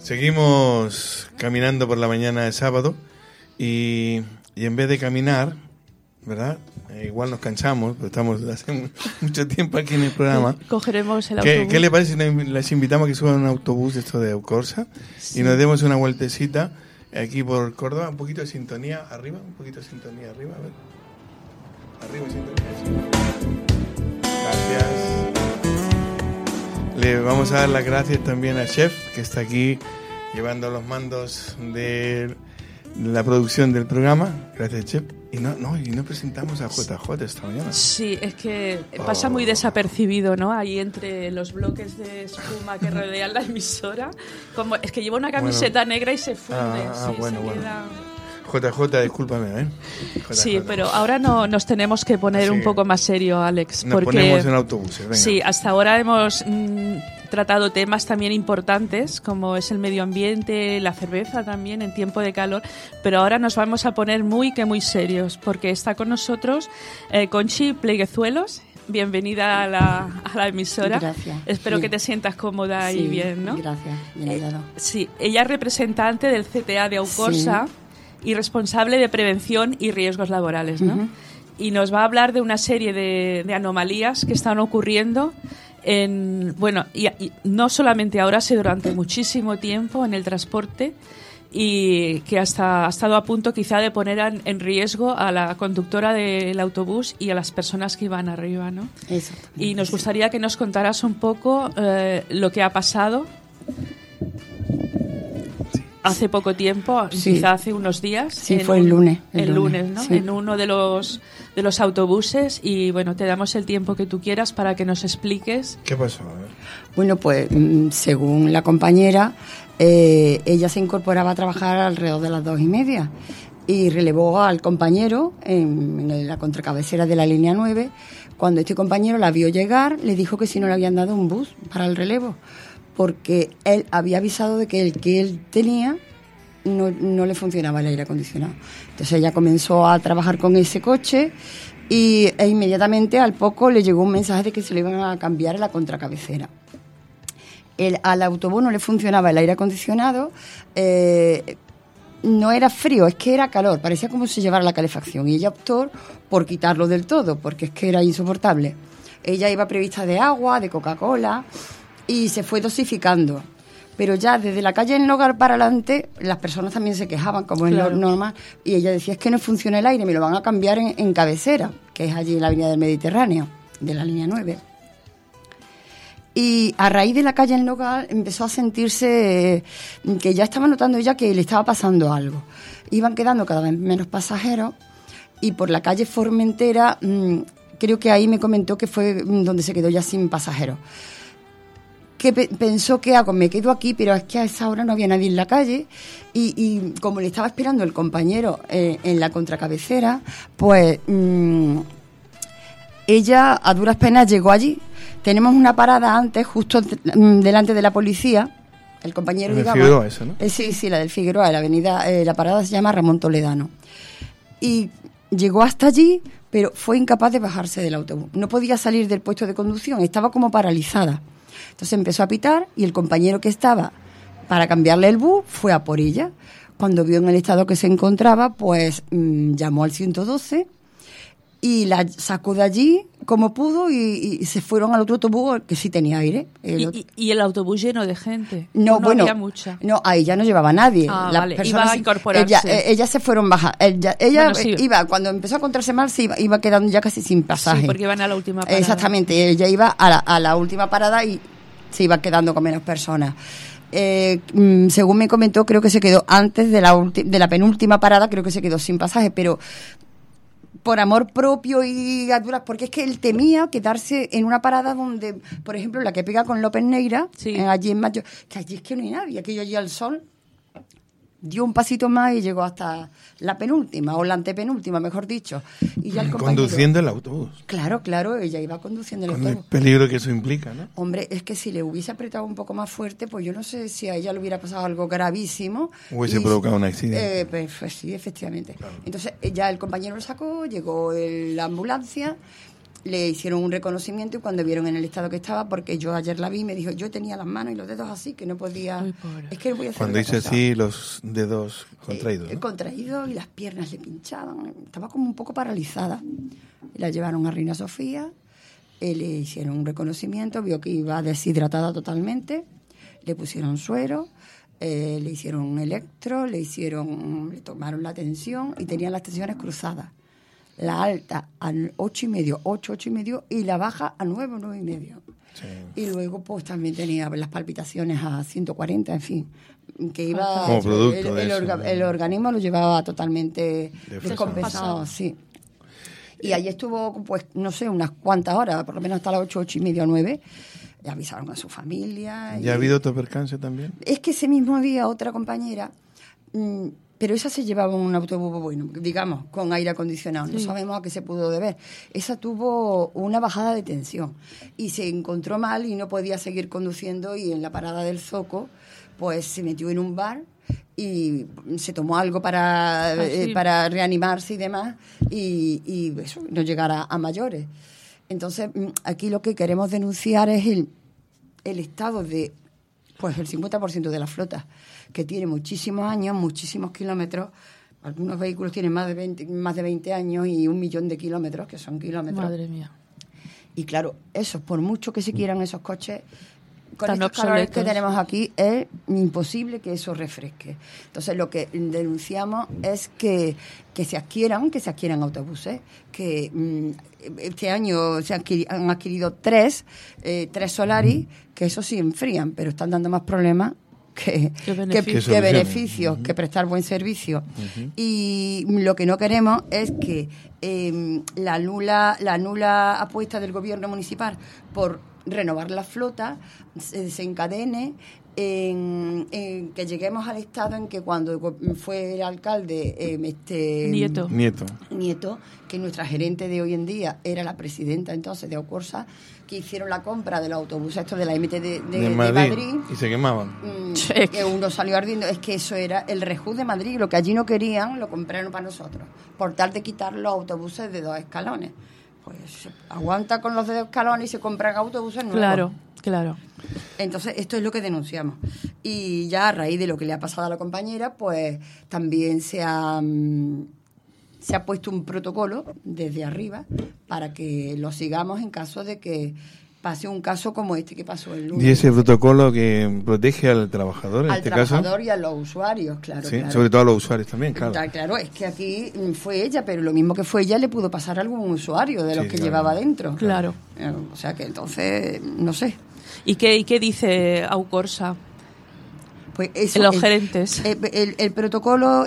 Seguimos caminando por la mañana de sábado y en vez de caminar, ¿verdad? Igual nos cansamos, pero estamos hace mucho tiempo aquí en el programa. Cogeremos el autobús. ¿Qué le parece si les invitamos a que suban un autobús de esto de Eucorsa y nos demos una vueltecita aquí por Córdoba? Un poquito de sintonía arriba, a ver. Arriba, sintonía. Gracias. Le vamos a dar las gracias también al chef que está aquí llevando los mandos de la producción del programa. Gracias, chef. Y no presentamos a JJ esta mañana. Sí, es que pasa muy desapercibido, ¿no? Ahí entre los bloques de espuma que rodean la emisora. Es que lleva una camiseta negra y se funde. Bueno. JJ, discúlpame, ¿eh? JJ. Sí, pero ahora nos tenemos que poner un poco más serio, Alex. Nos ponemos en autobuses, venga. Sí, hasta ahora hemos tratado temas también importantes, como es el medio ambiente, la cerveza también en tiempo de calor, pero ahora nos vamos a poner muy serios, porque está con nosotros Conchi Pleguezuelos. Bienvenida a la emisora. Gracias. Espero que te sientas cómoda y bien, ¿no? Gracias, bien hallado. Sí, ella es representante del CTA de Eucorsa y responsable de prevención y riesgos laborales, ¿no? Uh-huh. Y nos va a hablar de una serie de anomalías que están ocurriendo y no solamente ahora, sino durante muchísimo tiempo en el transporte, y que ha estado a punto quizá de poner en riesgo a la conductora del autobús y a las personas que iban arriba, ¿no? Y nos gustaría que nos contaras un poco lo que ha pasado hace poco tiempo, quizá hace unos días. Sí, fue el lunes. El lunes, ¿no? Sí. En uno de los autobuses, y bueno, te damos el tiempo que tú quieras para que nos expliques. ¿Qué pasó? A ver. Bueno, pues según la compañera, ella se incorporaba a trabajar alrededor de las 2:30 y relevó al compañero en la contracabecera de la línea 9. Cuando este compañero la vio llegar, le dijo que si no le habían dado un bus para el relevo, porque él había avisado de que el que él tenía no le funcionaba el aire acondicionado. Entonces ella comenzó a trabajar con ese coche e inmediatamente al poco le llegó un mensaje de que se le iban a cambiar a la contracabecera. Al autobús no le funcionaba el aire acondicionado, no era frío, es que era calor, parecía como si llevara la calefacción, y ella optó por quitarlo del todo, porque es que era insoportable. Ella iba prevista de agua, de Coca-Cola, y se fue dosificando. Pero ya desde la calle del Nogal para adelante, las personas también se quejaban, como es lo normal, y ella decía, es que no funciona el aire, me lo van a cambiar en cabecera, que es allí en la avenida del Mediterráneo, de la línea 9. Y a raíz de la calle del Nogal empezó a sentirse que ya estaba notando ella que le estaba pasando algo. Iban quedando cada vez menos pasajeros, y por la calle Formentera, creo que ahí me comentó que fue donde se quedó ya sin pasajeros. Que pensó, ¿qué hago? Me quedo aquí, pero es que a esa hora no había nadie en la calle, y como le estaba esperando el compañero en la contracabecera, pues ella a duras penas llegó allí. Tenemos una parada antes, justo delante de la policía. El compañero, digamos... Figueroa, eso, ¿no? Sí, la del Figueroa, la avenida, la parada se llama Ramón Toledano. Y llegó hasta allí, pero fue incapaz de bajarse del autobús. No podía salir del puesto de conducción, estaba como paralizada. Entonces empezó a pitar, y el compañero que estaba para cambiarle el bus fue a por ella. Cuando vio en el estado que se encontraba, pues llamó al 112 y la sacó de allí como pudo, y se fueron al otro autobús que sí tenía aire. ¿Y el autobús lleno de gente? No, bueno, había mucha. No, ahí ya no llevaba nadie. Vale, iba a incorporarse. Ellas se fueron bajar. Ella bueno, sí. Iba, cuando empezó a encontrarse mal, se iba quedando ya casi sin pasaje. Sí, porque iban a la última parada. Exactamente, ella iba a la última parada y se iba quedando con menos personas. Según me comentó, creo que se quedó antes de la penúltima parada, creo que se quedó sin pasaje, pero por amor propio y a duras, porque es que él temía quedarse en una parada donde, por ejemplo, la que pega con López Neira, allí en Mayo, que allí es que no hay nadie, aquello allí al sol, dio un pasito más y llegó hasta la penúltima, o la antepenúltima, mejor dicho. Y ya el conduciendo el autobús. Claro, ella iba conduciendo el autobús. autobús. Con el peligro que eso implica, ¿no? Hombre, es que si le hubiese apretado un poco más fuerte, pues yo no sé si a ella le hubiera pasado algo gravísimo. Hubiese provocado un accidente. Pues sí, efectivamente. Claro. Entonces ya el compañero lo sacó, llegó la ambulancia, le hicieron un reconocimiento y cuando vieron en el estado que estaba, porque yo ayer la vi, me dijo, yo tenía las manos y los dedos así, que no podía... Es que no voy a hacer cuando dice así, los dedos contraídos, ¿no? Contraídos y las piernas le pinchaban. Estaba como un poco paralizada. La llevaron a Reina Sofía, le hicieron un reconocimiento, vio que iba deshidratada totalmente, le pusieron suero, le hicieron un electro, le tomaron la tensión y tenían las tensiones cruzadas. La alta a 8,5 y la baja a 9,5. Sí. Y luego pues también tenía las palpitaciones a 140, en fin, que iba como producto de eso, el organismo lo llevaba totalmente descompensado, sí. Y allí estuvo, pues, no sé, unas cuantas horas, por lo menos hasta las 8,5 o 9. Le avisaron a su familia. ¿Ya ha habido otro percance también? Es que ese mismo día otra compañera... pero esa se llevaba un autobús, bueno, digamos, con aire acondicionado. No sabemos a qué se pudo deber. Esa tuvo una bajada de tensión y se encontró mal y no podía seguir conduciendo y en la parada del Zoco, pues se metió en un bar y se tomó algo para reanimarse y demás y eso, no llegar a mayores. Entonces, aquí lo que queremos denunciar es el estado de... Pues el 50% de la flota, que tiene muchísimos años, muchísimos kilómetros. Algunos vehículos tienen más de 20 años y 1 millón de kilómetros, que son kilómetros. Madre mía. Y claro, eso, por mucho que se quieran esos coches, con tan estos calores que tenemos aquí, es imposible que eso refresque. Entonces, lo que denunciamos es que se adquieran autobuses, que este año han adquirido 3 Solaris, que eso sí enfrían, pero están dando más problemas que beneficios, que prestar buen servicio. Uh-huh. Y lo que no queremos es que la nula apuesta del gobierno municipal por renovar la flota se desencadene en que lleguemos al estado en que cuando fue el alcalde Nieto, que nuestra gerente de hoy en día era la presidenta entonces de Aucorsa, que hicieron la compra del autobús esto de la MT de Madrid y se quemaban. Que uno salió ardiendo. Es que eso era el Rejús de Madrid, lo que allí no querían lo compraron para nosotros, por tal de quitar los autobuses de 2 escalones. Pues aguanta con los de 2 escalones y se compran autobuses nuevos. Claro. Entonces, esto es lo que denunciamos. Y ya a raíz de lo que le ha pasado a la compañera, pues también se ha puesto un protocolo desde arriba para que lo sigamos en caso de que pase un caso como este que pasó el lunes. ¿Y ese protocolo que protege al trabajador en este caso? Al trabajador y a los usuarios, claro. Sí, claro. Sobre todo a los usuarios también, claro. Claro, es que aquí fue ella, pero lo mismo que fue ella le pudo pasar a algún usuario de los que llevaba dentro. Claro. O sea que entonces, no sé. ¿Y qué dice Aucorsa? Pues eso, los gerentes. El protocolo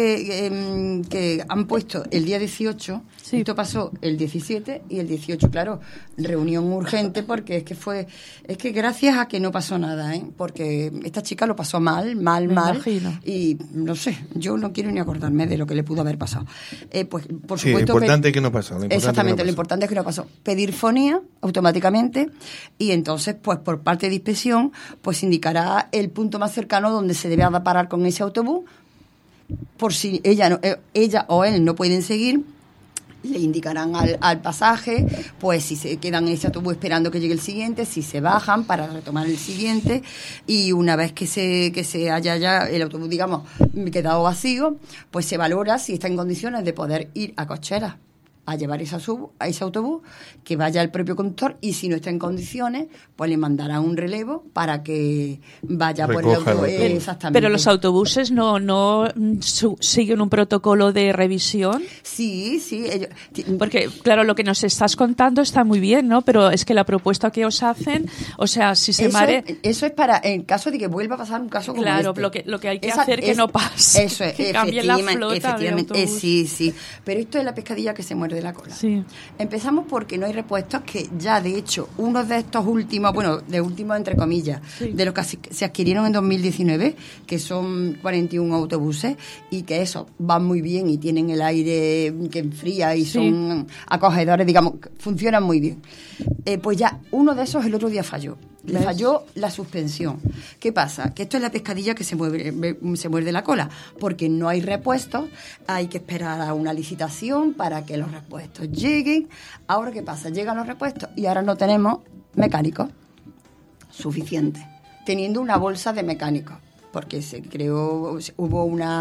que han puesto el día 18, sí. Esto pasó el 17 y el 18, claro, reunión urgente porque es que gracias a que no pasó nada, porque esta chica lo pasó mal, imagino. Y no sé, yo no quiero ni acordarme de lo que le pudo haber pasado. Pues por sí, supuesto, lo importante es que no pasó. Exactamente, lo importante es que no pasó. Pedir fonía automáticamente y entonces, pues por parte de inspección, pues indicará el punto más cercano donde se debe parar con ese autobús, por si ella o él no pueden seguir, le indicarán al pasaje, pues si se quedan en ese autobús esperando que llegue el siguiente, si se bajan para retomar el siguiente, y una vez que se haya ya el autobús, digamos, quedado vacío, pues se valora si está en condiciones de poder ir a Cocheras a llevar ese autobús, que vaya el propio conductor, y si no está en condiciones, pues le mandará un relevo para que vaya por el autobús. Exactamente. Pero los autobuses no siguen un protocolo de revisión. Sí. Porque, claro, lo que nos estás contando está muy bien, ¿no? Pero es que la propuesta que os hacen, o sea, si se Eso es para, en caso de que vuelva a pasar un caso como claro, este. Lo que hay que hacer que no pase. Eso es, que cambien la flota de autobús. Sí. Pero esto es la pescadilla que se muerde de la cola. Sí. Empezamos porque no hay repuestos, que ya de hecho uno de estos últimos, de últimos entre comillas, sí, de los que se adquirieron en 2019, que son 41 autobuses y que eso van muy bien y tienen el aire que enfría y son acogedores, digamos, funcionan muy bien. Pues ya uno de esos el otro día falló. Le falló la suspensión. ¿Qué pasa? Que esto es la pescadilla que se muerde la cola, porque no hay repuestos, hay que esperar a una licitación para que los repuestos lleguen. Ahora, ¿qué pasa? Llegan los repuestos y ahora no tenemos mecánicos suficientes, teniendo una bolsa de mecánicos, porque hubo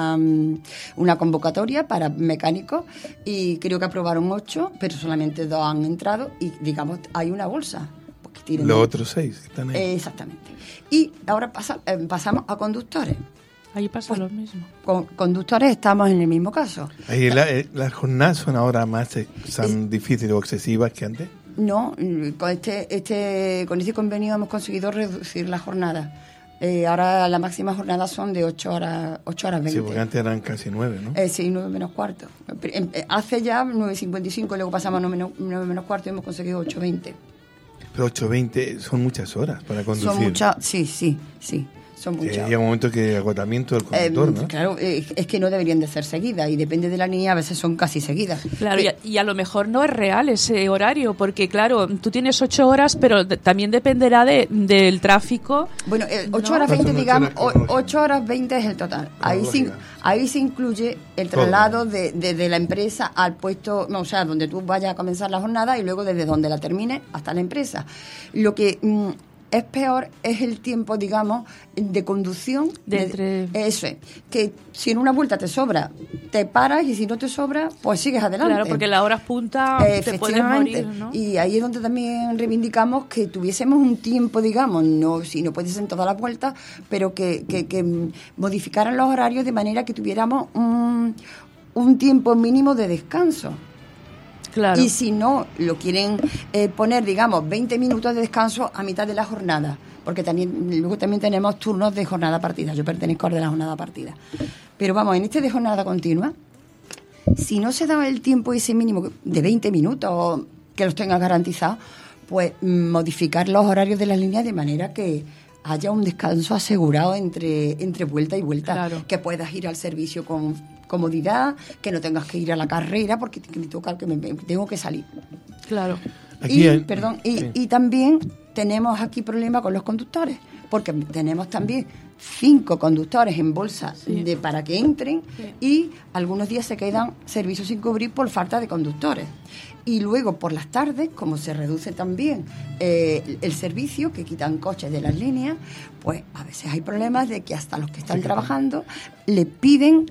una convocatoria para mecánicos y creo que aprobaron 8, pero solamente 2 han entrado y, digamos, hay una bolsa. Los otros 6 están ahí. Exactamente. Y ahora pasamos a conductores. Ahí pasa lo mismo. Con conductores estamos en el mismo caso. Ahí las jornadas son ahora más difíciles o excesivas que antes. No, con este convenio hemos conseguido reducir la jornada. Ahora la máxima jornada son de 8 horas 20. Sí, porque antes eran casi 9, ¿no? Sí, 9 menos cuarto. Hace ya 9:55, luego pasamos a 9 menos cuarto y hemos conseguido 8:20. Pero 8:20 son muchas horas para conducir. Son muchas, sí. Son muchas. Llega un momento que agotamiento del conductor, ¿no? Claro, es que no deberían de ser seguidas y depende de la línea, a veces son casi seguidas. Claro, y a lo mejor no es real ese horario, porque claro, tú tienes 8 horas, pero también dependerá del tráfico. Bueno, 8 horas 20, digamos, 8 horas 20 es el total. Ahí se incluye el traslado de la empresa al puesto, o sea, donde tú vayas a comenzar la jornada y luego desde donde la termines hasta la empresa. Lo que es peor es el tiempo, digamos, de conducción. Eso es, que si en una vuelta te sobra, te paras, y si no te sobra, pues sigues adelante. Claro, porque la hora punta te puedes morir, ¿no? Y ahí es donde también reivindicamos que tuviésemos un tiempo, digamos, si no puedes en todas las vueltas, pero que modificaran los horarios de manera que tuviéramos un tiempo mínimo de descanso. Claro. Y si no lo quieren poner, digamos, 20 minutos de descanso a mitad de la jornada, porque luego también tenemos turnos de jornada partida. Yo pertenezco al de la jornada partida. Pero vamos, en este de jornada continua, si no se da el tiempo ese mínimo de 20 minutos que los tengas garantizados, pues modificar los horarios de las líneas de manera que haya un descanso asegurado entre vuelta y vuelta. Claro. Que puedas ir al servicio con comodidad, que no tengas que ir a la carrera porque me toca, que me tengo que salir. Claro. Y también tenemos aquí problema con los conductores, porque tenemos también 5 conductores en bolsa para que entren, y algunos días se quedan servicios sin cubrir por falta de conductores. Y luego por las tardes, como se reduce también el servicio, que quitan coches de las líneas, pues a veces hay problemas de que hasta los que están trabajando les piden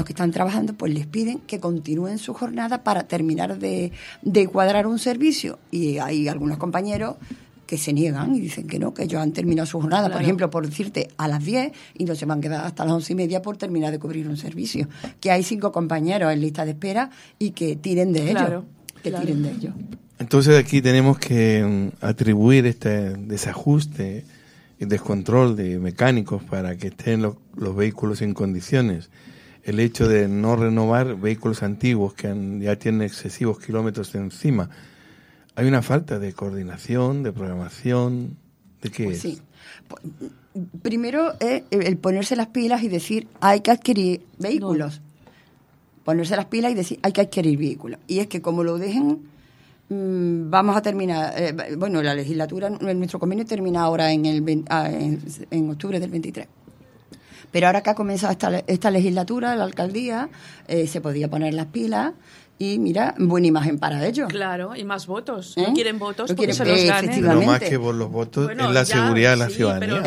que continúen su jornada para terminar de cuadrar un servicio. Y hay algunos compañeros que se niegan y dicen que no, que ellos han terminado su jornada, claro. Por ejemplo, por decirte, a las 10 y no se van a quedar hasta las 11:30 por terminar de cubrir un servicio. Que hay 5 compañeros en lista de espera y que tiren de ellos. Tiren de ellos. Entonces aquí tenemos que atribuir este desajuste y descontrol de mecánicos para que estén los vehículos en condiciones. El hecho de no renovar vehículos antiguos que ya tienen excesivos kilómetros encima. Hay una falta de coordinación, de programación. ¿De qué es? Sí. Primero es el ponerse las pilas y decir, hay que adquirir vehículos. Ponerse las pilas y decir, hay que adquirir vehículos. Y es que como lo dejen, vamos a terminar. La legislatura, nuestro convenio termina ahora en octubre del 23. Pero ahora que ha comenzado esta legislatura, la alcaldía se podía poner las pilas. Y mira, buena imagen para ellos. Claro, y más votos. No quieren votos porque se los ganen. Pero más que por los votos, es la seguridad de la ciudadanía.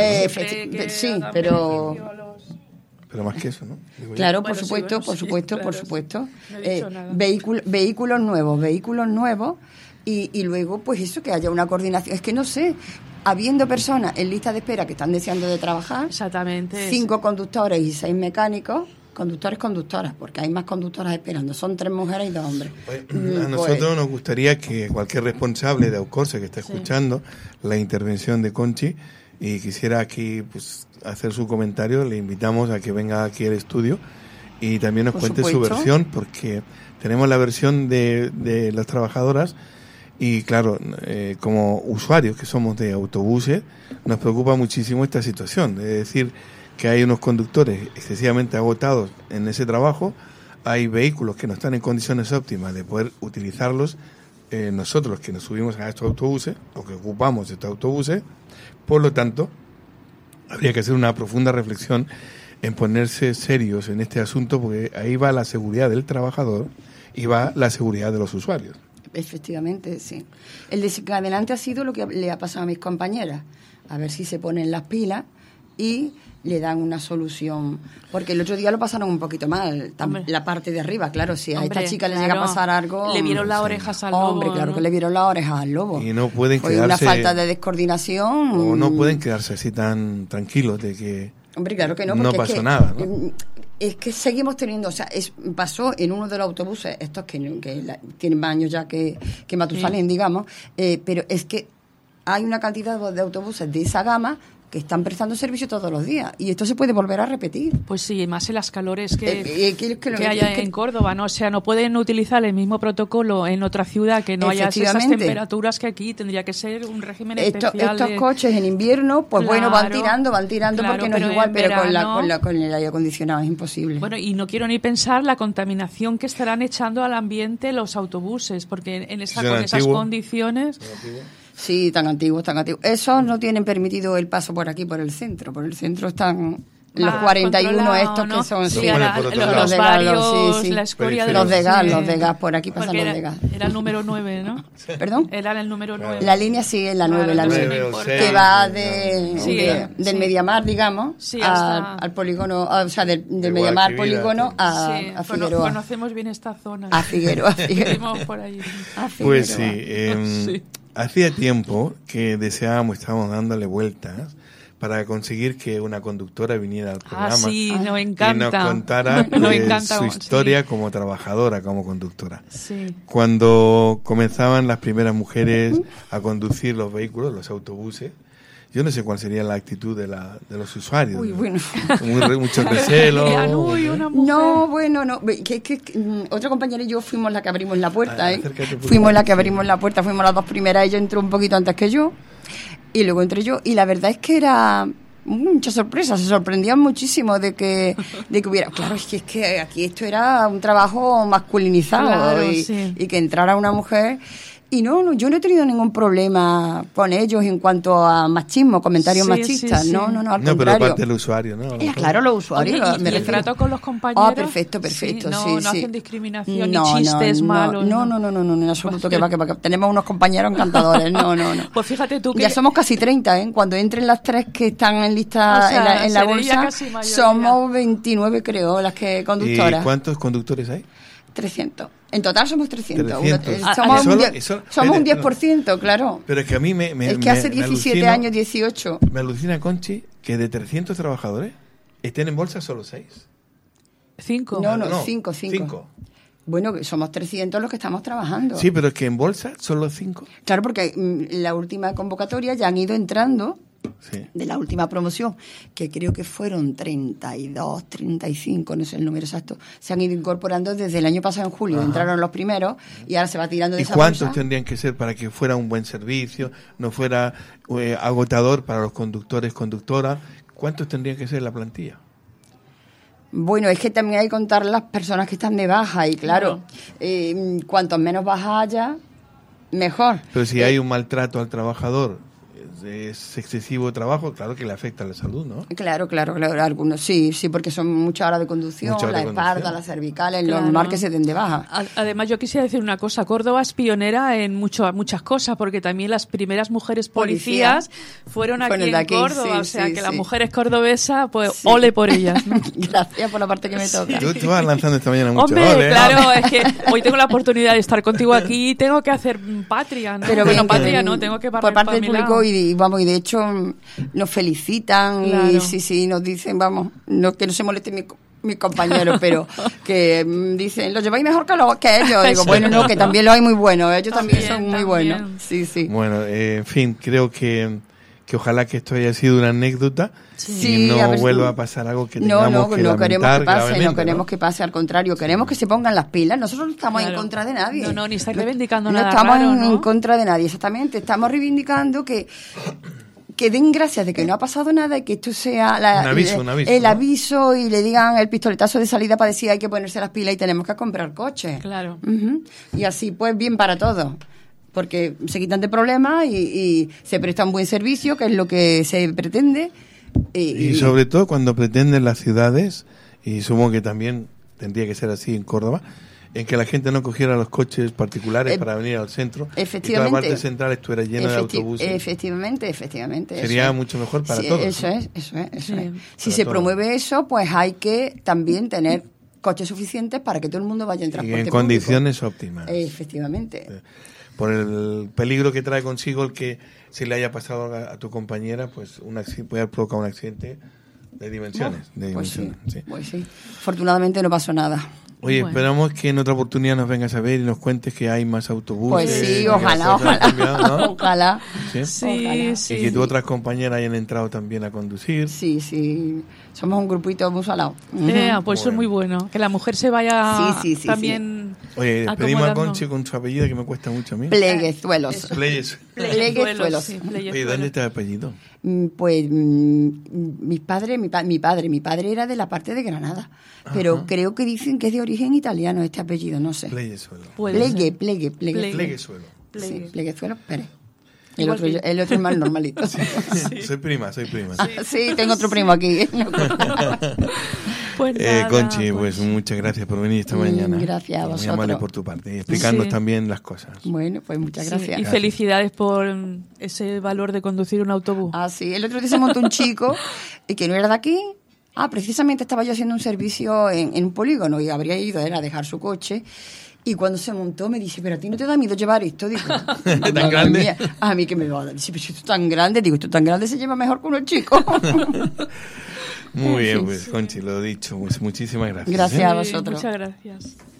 Pero más que eso, ¿no? Claro, por supuesto. No he dicho nada. Vehículos nuevos y luego, pues eso, que haya una coordinación. Es que no sé, habiendo personas en lista de espera que están deseando de trabajar, exactamente, 5 conductores y 6 mecánicos, conductoras, porque hay más conductoras esperando. Son 3 mujeres y 2 hombres. A nosotros nos gustaría que cualquier responsable de Aucorsa que esté escuchando la intervención de Conchi y quisiera aquí pues hacer su comentario, le invitamos a que venga aquí al estudio y también nos cuente su versión, porque tenemos la versión de las trabajadoras y claro, como usuarios que somos de autobuses, nos preocupa muchísimo esta situación, es decir, que hay unos conductores excesivamente agotados en ese trabajo, hay vehículos que no están en condiciones óptimas de poder utilizarlos nosotros que nos subimos a estos autobuses o que ocupamos estos autobuses, por lo tanto, habría que hacer una profunda reflexión en ponerse serios en este asunto, porque ahí va la seguridad del trabajador y va la seguridad de los usuarios. Efectivamente, sí. El desencadenante ha sido lo que le ha pasado a mis compañeras. A ver si se ponen las pilas y le dan una solución. Porque el otro día lo pasaron un poquito mal. La parte de arriba, claro, si a esta chica le llega a pasar algo... Le vieron las orejas al lobo. Hombre, claro, ¿no? Que le vieron las orejas al lobo. Y no pueden Fue quedarse... una falta de descoordinación. O no pueden quedarse así tan tranquilos de que... Hombre, claro que no. No pasó nada, ¿no? Es que seguimos teniendo, o sea, pasó en uno de los autobuses, estos que tienen más años ya que Matusalén, digamos, pero es que hay una cantidad de autobuses de esa gama que están prestando servicio todos los días y esto se puede volver a repetir. Pues sí, más en las calores que haya en Córdoba, ¿no? O sea, no pueden utilizar el mismo protocolo en otra ciudad que no haya esas temperaturas que aquí. Tendría que ser un régimen especial. Estos coches en invierno, pues bueno, van tirando porque no es igual, pero con el aire acondicionado es imposible. Bueno, y no quiero ni pensar la contaminación que estarán echando al ambiente los autobuses, porque con esas condiciones... Sí, tan antiguos. Esos no tienen permitido el paso por aquí, por el centro. Por el centro están los 41 estos, ¿no? Que son... Sí, los varios, la escoria de los de gas, por aquí pasan los de gas. Era el número 9, ¿no? ¿Perdón? Era el número 9. La línea sí es la 9, la 9. Que va del Mediamar, digamos, al polígono, o sea, del Mediamar polígono a Figueroa. Conocemos bien esta zona. A Figueroa. Por ahí. Pues sí. Hacía tiempo que estábamos dándole vueltas para conseguir que una conductora viniera al programa y nos contara su historia como trabajadora, como conductora. Sí. Cuando comenzaban las primeras mujeres a conducir los vehículos, los autobuses, yo no sé cuál sería la actitud de los usuarios. Uy, bueno. Mucho recelo. No, bueno, no. Otra compañera y yo fuimos la que abrimos la puerta, Fuimos la que abrimos la puerta, fuimos las dos primeras. Ella entró un poquito antes que yo. Y luego entré yo. Y la verdad es que era mucha sorpresa. Se sorprendían muchísimo de que hubiera... Claro, es que aquí esto era un trabajo masculinizado. Y que entrara una mujer... Y no, yo no he tenido ningún problema con ellos en cuanto a machismo, comentarios machistas. Sí. No, al contrario. No, pero aparte del usuario, ¿no? Claro, los usuarios. ¿Y el trato con los compañeros? Perfecto. No hacen discriminación ni chistes malos. No, en absoluto, que va. Tenemos unos compañeros encantadores, no. Pues fíjate tú que... Ya somos casi 30, Cuando entren las 3 que están en lista en la bolsa, somos 29, creo, las que conductoras. ¿Y cuántos conductores hay? 300. En total somos 300. Somos un 10%, claro. Pero es que a mí es que hace 17 años, 18. Me alucina, Conchi, que de 300 trabajadores estén en bolsa solo 6. 5. No, 5. Bueno, somos 300 los que estamos trabajando. Sí, pero es que en bolsa solo 5. Claro, porque la última convocatoria ya han ido entrando... Sí. De la última promoción, que creo que fueron 32, 35, no sé el número exacto, se han ido incorporando desde el año pasado en julio. Entraron los primeros y ahora se va tirando de esa bolsa. ¿Y cuántos tendrían que ser para que fuera un buen servicio, no fuera agotador para los conductores, conductoras? ¿Cuántos tendrían que ser la plantilla? Bueno, es que también hay que contar las personas que están de baja y claro, cuantos menos baja haya, mejor. Pero si hay un maltrato al trabajador, es excesivo trabajo, claro que le afecta a la salud, ¿no? Claro, algunos sí, porque son muchas horas de conducción, la espalda, las cervicales, lo normal que se den de baja. Además, yo quisiera decir una cosa, Córdoba es pionera en muchas cosas, porque también las primeras mujeres policías fueron aquí en Córdoba, o sea, que las mujeres cordobesas, pues ole por ellas, ¿no? Gracias por la parte que me toca. Tú vas lanzando esta mañana mucho. Hombre, claro, es que hoy tengo la oportunidad de estar contigo aquí y tengo que hacer patria, ¿no? Pero bien, patria no, tengo que barrer por parte del público y de hecho nos felicitan y sí, nos dicen, que no se moleste mis compañeros, pero que dicen, lo lleváis mejor que ellos. Digo, bueno, no, que también lo hay muy buenos, ellos también son muy buenos. Sí. Bueno, en fin, creo que ojalá que esto haya sido una anécdota y no vuelva a pasar algo que tengamos que lamentar. No queremos que pase, al contrario, queremos que se pongan las pilas. Nosotros no estamos en contra de nadie. No, ni estáis reivindicando nada. No estamos raro, en contra de nadie, exactamente. Estamos reivindicando que den gracias de que no ha pasado nada y que esto sea el aviso y le digan el pistoletazo de salida para decir hay que ponerse las pilas y tenemos que comprar coches. Claro. Y así pues bien para todos. porque se quitan de problemas y se presta un buen servicio, que es lo que se pretende. Y sobre todo cuando pretenden las ciudades, y supongo que también tendría que ser así en Córdoba, en que la gente no cogiera los coches particulares para venir al centro. Efectivamente. Y toda la parte central estuviera llena de autobuses. Efectivamente. Sería mucho mejor para todos. Eso es. Si se todos. Promueve eso, pues hay que también tener coches suficientes para que todo el mundo vaya en transporte público. Y en público. condiciones óptimas. Efectivamente. Por el peligro que trae consigo el que si le haya pasado a tu compañera, pues puede haber provocado un accidente de dimensiones. Pues sí. Afortunadamente no pasó nada. Oye, esperamos que en otra oportunidad nos vengas a ver y nos cuentes que hay más autobuses. Pues sí, ojalá. Ojalá. ¿Sí? Sí. Y que tus otras compañeras hayan entrado también a conducir. Sí. Somos un grupito muy salado. Pues eso es muy bueno. Que la mujer se vaya también. Oye, despedimos a Conchi con su apellido, que me cuesta mucho a mí. Pleguezuelos. Pleguezuelos. Oye, ¿dónde está el apellido? Pues mi padre era de la parte de Granada, pero creo que dicen que es de origen italiano este apellido, no sé. Pleguezuelo. Pleguezuelo. Sí, Pleguezuelo Pérez. El otro es más normalito. Soy prima. Sí, tengo otro primo aquí. Pues nada, Conchi, pues muchas gracias por venir esta mañana. Gracias a vosotros. Muy amable por tu parte y explicarnos también las cosas. Bueno, pues muchas gracias. Y felicidades por ese valor de conducir un autobús. Sí, el otro día se montó un chico que no era de aquí. Precisamente estaba yo haciendo un servicio en un polígono y habría ido a dejar su coche. Y cuando se montó me dice, pero a ti no te da miedo llevar esto. Digo, ¿tan grande? A mí que me va a dar. Dice, pero esto es tan grande. Digo, esto tan grande se lleva mejor que uno chico. Muy bien, pues Conchi, lo dicho. Pues muchísimas gracias. Gracias a vosotros. Muchas gracias.